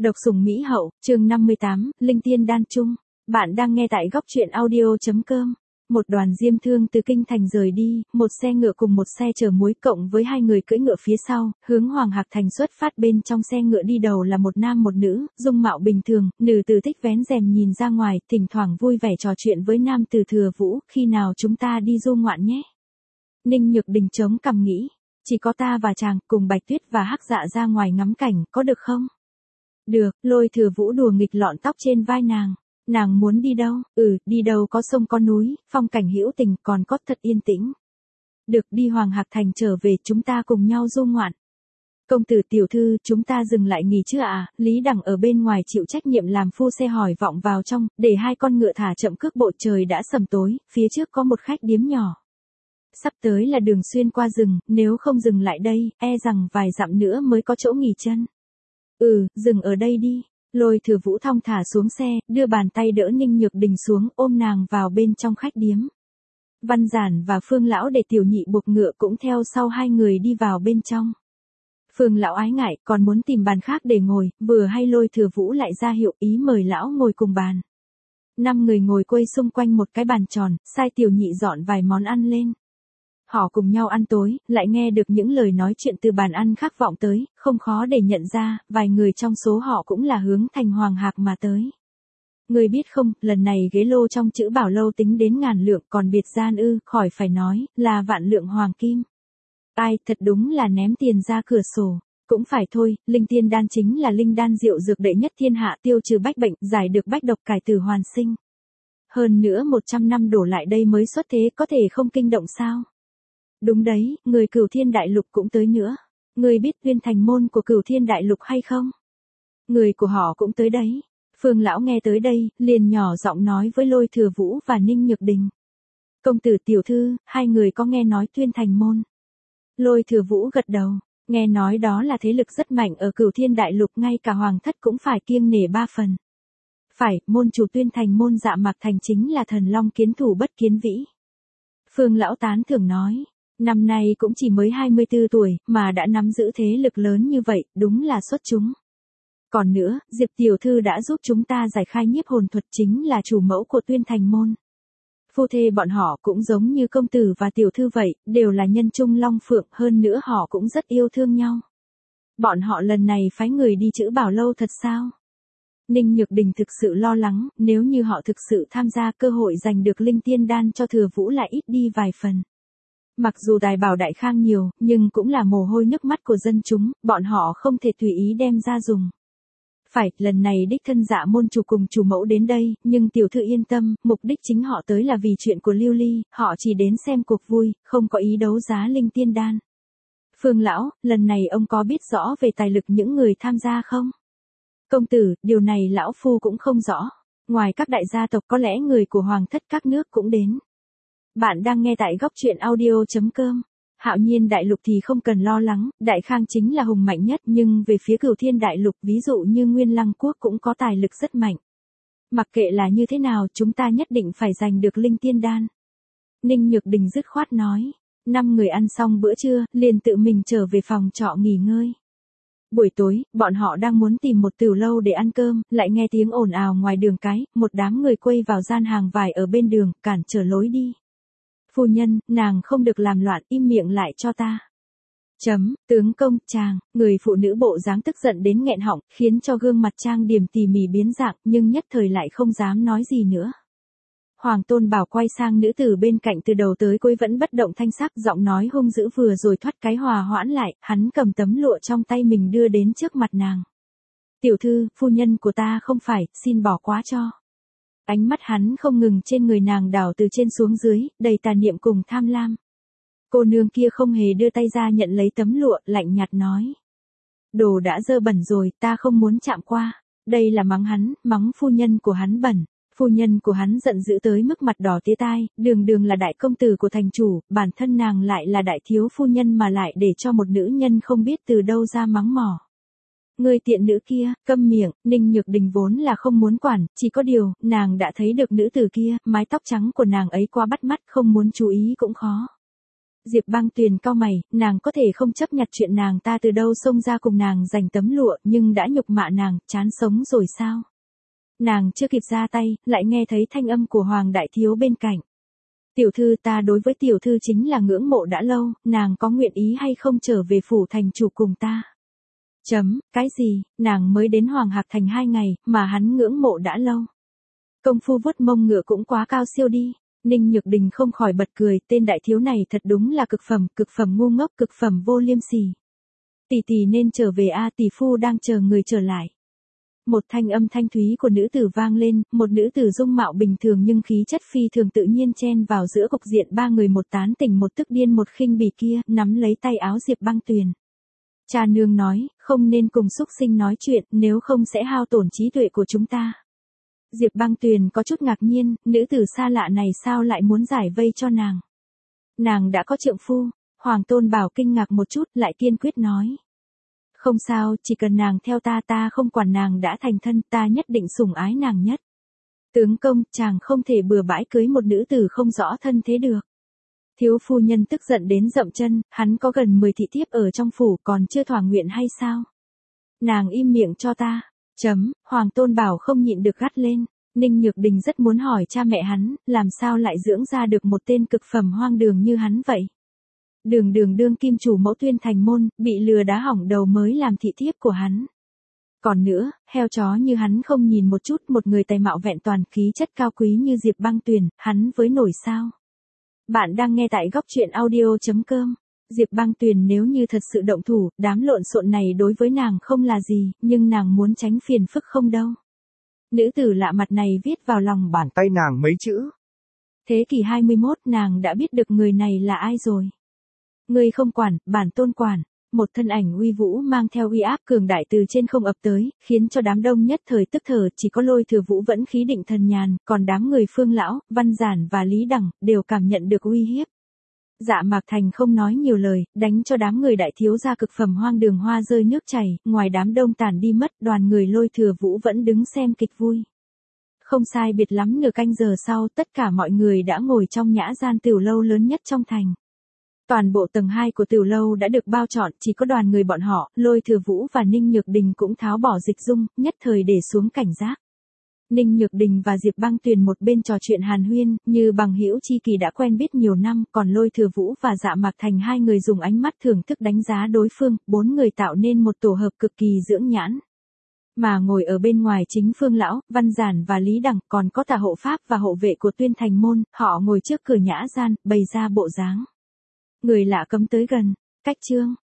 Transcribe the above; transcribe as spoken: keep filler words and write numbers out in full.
Độc sủng Mỹ hậu, chương năm mươi tám, Linh Tiên Đan Chung. Bạn đang nghe tại góc truyện audio.com. Một đoàn diêm thương từ kinh thành rời đi, một xe ngựa cùng một xe chở muối cộng với hai người cưỡi ngựa phía sau, hướng Hoàng Hạc Thành xuất phát. Bên trong xe ngựa đi đầu là một nam một nữ, dung mạo bình thường, nữ tử thích vén rèm nhìn ra ngoài, thỉnh thoảng vui vẻ trò chuyện với nam tử Thừa Vũ, khi nào chúng ta đi du ngoạn nhé. Ninh Nhược Đình chống cằm nghĩ, chỉ có ta và chàng, cùng Bạch Tuyết và Hắc Dạ ra ngoài ngắm cảnh, có được không? Được, Lôi Thừa Vũ đùa nghịch lọn tóc trên vai nàng. Nàng muốn đi đâu? Ừ, đi đâu có sông có núi, phong cảnh hữu tình, còn có thật yên tĩnh. Được, đi Hoàng Hạc Thành trở về, chúng ta cùng nhau du ngoạn. Công tử tiểu thư, chúng ta dừng lại nghỉ chưa à? Lý Đằng ở bên ngoài chịu trách nhiệm làm phu xe hỏi vọng vào trong, để hai con ngựa thả chậm cước bộ. Trời đã sầm tối, phía trước có một khách điếm nhỏ. Sắp tới là đường xuyên qua rừng, nếu không dừng lại đây, e rằng vài dặm nữa mới có chỗ nghỉ chân. Ừ, dừng ở đây đi. Lôi Thừa Vũ thong thả xuống xe, đưa bàn tay đỡ Ninh Nhược Đình xuống, ôm nàng vào bên trong khách điếm. Văn Giản và Phương Lão để tiểu nhị buộc ngựa cũng theo sau hai người đi vào bên trong. Phương Lão ái ngại, còn muốn tìm bàn khác để ngồi, vừa hay Lôi Thừa Vũ lại ra hiệu ý mời lão ngồi cùng bàn. Năm người ngồi quây xung quanh một cái bàn tròn, sai tiểu nhị dọn vài món ăn lên. Họ cùng nhau ăn tối, lại nghe được những lời nói chuyện từ bàn ăn khác vọng tới, không khó để nhận ra, vài người trong số họ cũng là hướng thành Hoàng Hạc mà tới. Người biết không, lần này ghế lô trong chữ Bảo Lâu tính đến ngàn lượng, còn biệt gian ư, khỏi phải nói, là vạn lượng hoàng kim. Ai, thật đúng là ném tiền ra cửa sổ. Cũng phải thôi, Linh Tiên Đan chính là linh đan diệu dược đệ nhất thiên hạ, tiêu trừ bách bệnh, giải được bách độc, cải tử hoàn sinh. Hơn nữa một trăm năm đổ lại đây mới xuất thế, có thể không kinh động sao? Đúng đấy, người Cửu Thiên Đại Lục cũng tới nữa. Người biết Tuyên Thành môn của Cửu Thiên Đại Lục hay không? Người của họ cũng tới đấy. Phương Lão nghe tới đây, liền nhỏ giọng nói với Lôi Thừa Vũ và Ninh Nhược Đình. Công tử tiểu thư, hai người có nghe nói Tuyên Thành môn? Lôi Thừa Vũ gật đầu, nghe nói đó là thế lực rất mạnh ở Cửu Thiên Đại Lục, ngay cả hoàng thất cũng phải kiêng nể ba phần. Phải, môn chủ Tuyên Thành môn Dạ Mạc Thành chính là thần long kiến thủ bất kiến vĩ. Phương Lão tán thưởng nói. Năm nay cũng chỉ mới hai mươi tư tuổi, mà đã nắm giữ thế lực lớn như vậy, đúng là xuất chúng. Còn nữa, Diệp tiểu thư đã giúp chúng ta giải khai nhiếp hồn thuật, chính là chủ mẫu của Tuyên Thành môn. Phu thê bọn họ cũng giống như công tử và tiểu thư vậy, đều là nhân trung long phượng, hơn nữa họ cũng rất yêu thương nhau. Bọn họ lần này phái người đi chữ Bảo Lâu thật sao? Ninh Nhược Đình thực sự lo lắng, nếu như họ thực sự tham gia, cơ hội giành được Linh Tiên Đan cho Thừa Vũ lại ít đi vài phần. Mặc dù tài bảo đại khang nhiều, nhưng cũng là mồ hôi nước mắt của dân chúng, bọn họ không thể tùy ý đem ra dùng. Phải, lần này đích thân Dạ môn chủ cùng chủ mẫu đến đây, nhưng tiểu thư yên tâm, mục đích chính họ tới là vì chuyện của Lưu Ly, họ chỉ đến xem cuộc vui, không có ý đấu giá Linh Tiên Đan. Phương Lão, lần này ông có biết rõ về tài lực những người tham gia không? Công tử, điều này lão phu cũng không rõ. Ngoài các đại gia tộc, có lẽ người của hoàng thất các nước cũng đến. Bạn đang nghe tại góc truyện audio.com. Hạo Nhiên Đại Lục thì không cần lo lắng, Đại Khang chính là hùng mạnh nhất, nhưng về phía Cửu Thiên Đại Lục, ví dụ như Nguyên Lăng Quốc cũng có tài lực rất mạnh. Mặc kệ là như thế nào, chúng ta nhất định phải giành được Linh Tiên Đan. Ninh Nhược Đình dứt khoát nói. Năm người ăn xong bữa trưa, liền tự mình trở về phòng trọ nghỉ ngơi. Buổi tối, bọn họ đang muốn tìm một tửu lâu để ăn cơm, lại nghe tiếng ồn ào ngoài đường cái, một đám người quây vào gian hàng vải ở bên đường, cản trở lối đi. Phu nhân, nàng không được làm loạn, im miệng lại cho ta. Chấm, tướng công, chàng, người phụ nữ bộ dáng tức giận đến nghẹn họng, khiến cho gương mặt trang điểm tỉ mỉ biến dạng, nhưng nhất thời lại không dám nói gì nữa. Hoàng Tôn Bảo quay sang nữ tử bên cạnh, từ đầu tới cuối vẫn bất động thanh sắc, giọng nói hung dữ vừa rồi thoát cái hòa hoãn lại, hắn cầm tấm lụa trong tay mình đưa đến trước mặt nàng. Tiểu thư, phu nhân của ta không phải, xin bỏ qua cho. Ánh mắt hắn không ngừng trên người nàng đảo từ trên xuống dưới, đầy tà niệm cùng tham lam. Cô nương kia không hề đưa tay ra nhận lấy tấm lụa, lạnh nhạt nói. Đồ đã dơ bẩn rồi, ta không muốn chạm qua. Đây là mắng hắn, mắng phu nhân của hắn bẩn. Phu nhân của hắn giận dữ tới mức mặt đỏ tía tai, đường đường là đại công tử của thành chủ, bản thân nàng lại là đại thiếu phu nhân mà lại để cho một nữ nhân không biết từ đâu ra mắng mỏ. Người tiện nữ kia, câm miệng. Ninh Nhược Đình vốn là không muốn quản, chỉ có điều, nàng đã thấy được nữ tử kia, mái tóc trắng của nàng ấy quá bắt mắt, không muốn chú ý cũng khó. Diệp Băng Tuyền cau mày, nàng có thể không chấp nhặt chuyện nàng ta từ đâu xông ra cùng nàng giành tấm lụa, nhưng đã nhục mạ nàng, chán sống rồi sao? Nàng chưa kịp ra tay, lại nghe thấy thanh âm của Hoàng Đại Thiếu bên cạnh. Tiểu thư, ta đối với tiểu thư chính là ngưỡng mộ đã lâu, nàng có nguyện ý hay không trở về phủ thành chủ cùng ta? Chấm, cái gì, nàng mới đến Hoàng Hạc Thành hai ngày, mà hắn ngưỡng mộ đã lâu. Công phu vuốt mông ngựa cũng quá cao siêu đi. Ninh Nhược Đình không khỏi bật cười, tên đại thiếu này thật đúng là cực phẩm, cực phẩm ngu ngốc, cực phẩm vô liêm sỉ. Tỷ tỷ nên trở về a, tỷ phu đang chờ người trở lại. Một thanh âm thanh thúy của nữ tử vang lên, một nữ tử dung mạo bình thường nhưng khí chất phi thường tự nhiên chen vào giữa cục diện ba người một tán tỉnh một tức điên một khinh bỉ kia, nắm lấy tay áo Diệp Băng Tuyền. Cha nương nói, không nên cùng xúc sinh nói chuyện, nếu không sẽ hao tổn trí tuệ của chúng ta. Diệp Băng Tuyền có chút ngạc nhiên, nữ tử xa lạ này sao lại muốn giải vây cho nàng. Nàng đã có trượng phu, Hoàng Tôn Bảo kinh ngạc một chút lại kiên quyết nói. Không sao, chỉ cần nàng theo ta ta không quản nàng đã thành thân, ta nhất định sủng ái nàng nhất. Tướng công, chàng không thể bừa bãi cưới một nữ tử không rõ thân thế được. Thiếu phu nhân tức giận đến dậm chân, hắn có gần mười thị thiếp ở trong phủ còn chưa thỏa nguyện hay sao? Nàng im miệng cho ta. Chấm, Hoàng Tôn Bảo không nhịn được gắt lên. Ninh Nhược Đình rất muốn hỏi cha mẹ hắn, làm sao lại dưỡng ra được một tên cực phẩm hoang đường như hắn vậy? Đường đường đương kim chủ mẫu Tuyên Thành môn, bị lừa đá hỏng đầu mới làm thị thiếp của hắn. Còn nữa, heo chó như hắn không nhìn một chút một người tài mạo vẹn toàn khí chất cao quý như Diệp Băng Tuyền, hắn với nổi sao? Bạn đang nghe tại góc truyện audio chấm com. Diệp Băng Tuyền nếu như thật sự động thủ, đám lộn xộn này đối với nàng không là gì, nhưng nàng muốn tránh phiền phức không đâu. Nữ tử lạ mặt này viết vào lòng bàn tay nàng mấy chữ. Thế kỷ hai mươi mốt nàng đã biết được người này là ai rồi. Ngươi không quản, bản tôn quản. Một thân ảnh uy vũ mang theo uy áp cường đại từ trên không ập tới, khiến cho đám đông nhất thời tức thở, chỉ có Lôi Thừa Vũ vẫn khí định thần nhàn, còn đám người Phương Lão, Văn Giản và Lý Đằng, đều cảm nhận được uy hiếp. Dạ Mạc Thành không nói nhiều lời, đánh cho đám người đại thiếu gia cực phẩm hoang đường hoa rơi nước chảy, ngoài đám đông tản đi mất, đoàn người Lôi Thừa Vũ vẫn đứng xem kịch vui. Không sai biệt lắm nửa canh giờ sau, tất cả mọi người đã ngồi trong nhã gian tiểu lâu lớn nhất trong thành. Toàn bộ tầng hai của tiểu lâu đã được bao trọn, chỉ có đoàn người bọn họ, Lôi Thừa Vũ và Ninh Nhược Đình cũng tháo bỏ dịch dung, nhất thời để xuống cảnh giác. Ninh Nhược Đình và Diệp Băng Tuyền một bên trò chuyện hàn huyên, như bằng hữu chi kỳ đã quen biết nhiều năm, còn Lôi Thừa Vũ và Dạ Mạc Thành hai người dùng ánh mắt thưởng thức đánh giá đối phương, bốn người tạo nên một tổ hợp cực kỳ dưỡng nhãn. Mà ngồi ở bên ngoài chính Phương Lão, Văn Giản và Lý Đằng, còn có tả hộ pháp và hộ vệ của Tuyên Thành môn, họ ngồi trước cửa nhã gian, bày ra bộ dáng. Người lạ cấm tới gần, cách chương.